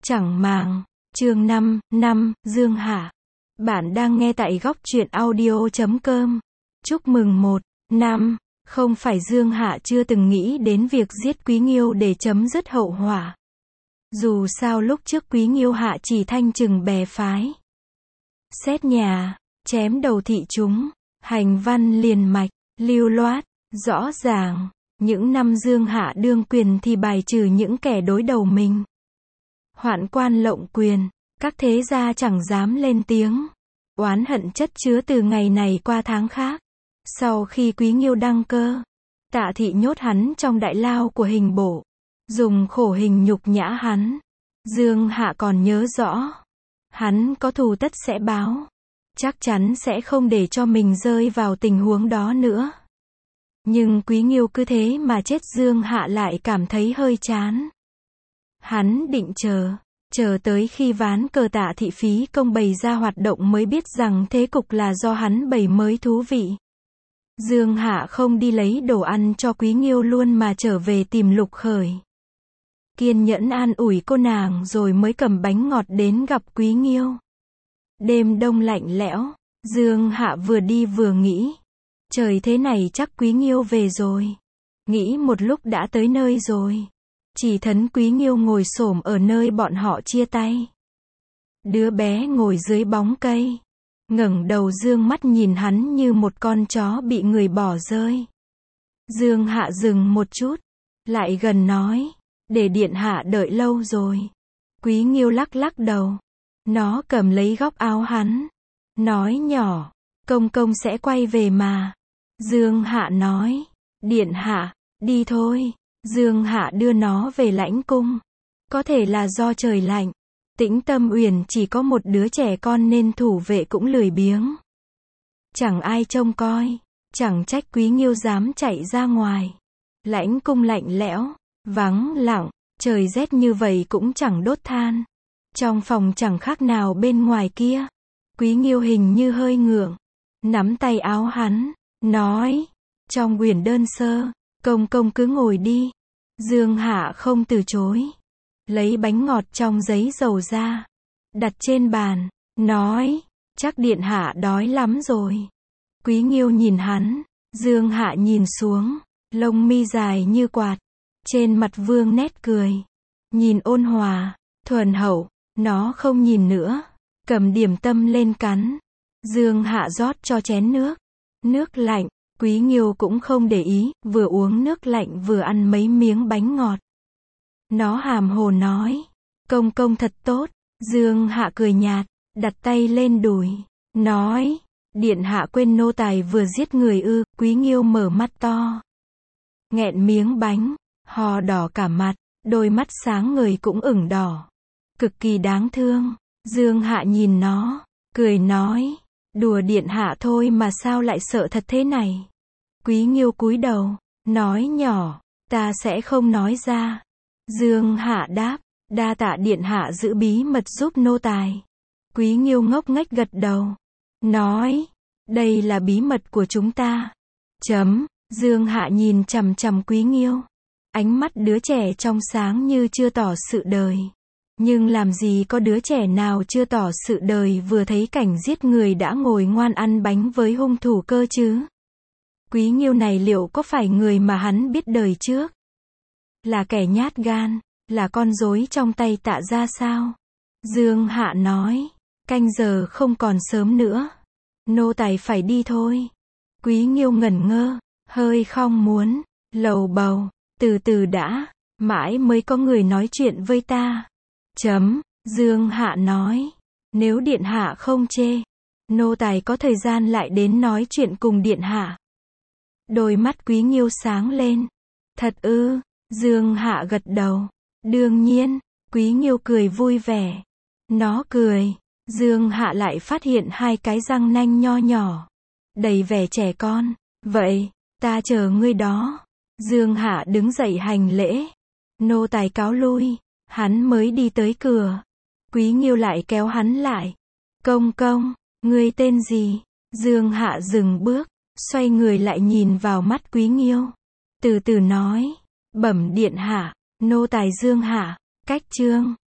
Chẳng màng. Chương 5, Dương Hạ. Bạn đang nghe tại góc truyện audio.com. Chúc mừng 1 năm. Không phải Dương Hạ chưa từng nghĩ đến việc giết Quý Nghiêu để chấm dứt hậu họa. Dù sao lúc trước Quý Nghiêu hạ chỉ thanh trừng bè phái. Xét nhà, chém đầu thị chúng, hành văn liền mạch, lưu loát, rõ ràng. Những năm Dương Hạ đương quyền thì bài trừ những kẻ đối đầu mình. Hoạn quan lộng quyền, các thế gia chẳng dám lên tiếng. Oán hận chất chứa từ ngày này qua tháng khác. Sau khi Quý Nghiêu đăng cơ, Tạ thị nhốt hắn trong đại lao của hình bộ, dùng khổ hình nhục nhã hắn. Dương Hạ còn nhớ rõ, hắn có thù tất sẽ báo, chắc chắn sẽ không để cho mình rơi vào tình huống đó nữa. Nhưng Quý Nghiêu cứ thế mà chết, Dương Hạ lại cảm thấy hơi chán. Hắn định chờ tới khi ván cờ Tạ thị phí công bày ra hoạt động mới biết rằng thế cục là do hắn bày mới thú vị. Dương Hạ không đi lấy đồ ăn cho Quý Nghiêu luôn mà trở về tìm Lục Khởi. Kiên nhẫn an ủi cô nàng rồi mới cầm bánh ngọt đến gặp Quý Nghiêu. Đêm đông lạnh lẽo, Dương Hạ vừa đi vừa nghĩ. Trời thế này chắc Quý Nghiêu về rồi. Nghĩ một lúc đã tới nơi rồi. Chỉ thấy Quý Nghiêu ngồi xổm ở nơi bọn họ chia tay. Đứa bé ngồi dưới bóng cây, ngẩng đầu dương mắt nhìn hắn như một con chó bị người bỏ rơi. Dương Hạ dừng một chút, lại gần nói, để điện hạ đợi lâu rồi. Quý Nghiêu lắc lắc đầu. Nó cầm lấy góc áo hắn, nói nhỏ, công công sẽ quay về mà. Dương Hạ nói, điện hạ, đi thôi. Dương Hạ đưa nó về lãnh cung. Có thể là do trời lạnh, Tĩnh Tâm Uyển chỉ có một đứa trẻ con nên thủ vệ cũng lười biếng. Chẳng ai trông coi, chẳng trách Quý Nghiêu dám chạy ra ngoài. Lãnh cung lạnh lẽo, vắng lặng, trời rét như vậy cũng chẳng đốt than. Trong phòng chẳng khác nào bên ngoài kia. Quý Nghiêu hình như hơi ngượng, nắm tay áo hắn, nói, trong quyển đơn sơ, công công cứ ngồi đi. Dương Hạ không từ chối, lấy bánh ngọt trong giấy dầu ra, đặt trên bàn, nói, chắc điện hạ đói lắm rồi. Quý Nghiêu nhìn hắn, Dương Hạ nhìn xuống, lông mi dài như quạt, trên mặt vương nét cười, nhìn ôn hòa, thuần hậu. Nó không nhìn nữa, cầm điểm tâm lên cắn. Dương Hạ rót cho chén nước lạnh. Quý Nghiêu cũng không để ý, vừa uống nước lạnh vừa ăn mấy miếng bánh ngọt. Nó hàm hồ nói, công công thật tốt. Dương Hạ cười nhạt, đặt tay lên đùi, nói, điện hạ quên nô tài vừa giết người ư? Quý Nghiêu mở mắt to, nghẹn miếng bánh, hò đỏ cả mặt, đôi mắt sáng ngời cũng ửng đỏ, cực kỳ đáng thương. Dương Hạ nhìn nó, cười nói, đùa điện hạ thôi mà sao lại sợ thật thế này? Quý Nghiêu cúi đầu, nói nhỏ, ta sẽ không nói ra. Dương Hạ đáp, đa tạ điện hạ giữ bí mật giúp nô tài. Quý Nghiêu ngốc nghếch gật đầu, nói, đây là bí mật của chúng ta. Dương Hạ nhìn chằm chằm Quý Nghiêu, ánh mắt đứa trẻ trong sáng như chưa tỏ sự đời. Nhưng làm gì có đứa trẻ nào chưa tỏ sự đời vừa thấy cảnh giết người đã ngồi ngoan ăn bánh với hung thủ cơ chứ? Quý Nghiêu này liệu có phải người mà hắn biết đời trước? Là kẻ nhát gan, là con rối trong tay Tạ gia sao? Dương Hạ nói, canh giờ không còn sớm nữa. Nô tài phải đi thôi. Quý Nghiêu ngẩn ngơ, hơi không muốn, lầu bầu, từ từ đã, mãi mới có người nói chuyện với ta. Dương Hạ nói, nếu điện hạ không chê, nô tài có thời gian lại đến nói chuyện cùng điện hạ. Đôi mắt Quý Nghiêu sáng lên. Thật ư? Dương Hạ gật đầu. Đương nhiên. Quý Nghiêu cười vui vẻ. Nó cười. Dương Hạ lại phát hiện hai cái răng nanh nho nhỏ, đầy vẻ trẻ con. Vậy, ta chờ ngươi đó. Dương Hạ đứng dậy hành lễ. Nô tài cáo lui. Hắn mới đi tới cửa. Quý Nghiêu lại kéo hắn lại. Công công, ngươi tên gì? Dương Hạ dừng bước, xoay người lại nhìn vào mắt Quý Nghiêu. Từ từ nói, bẩm điện hạ, nô tài Dương Hạ. Cách chương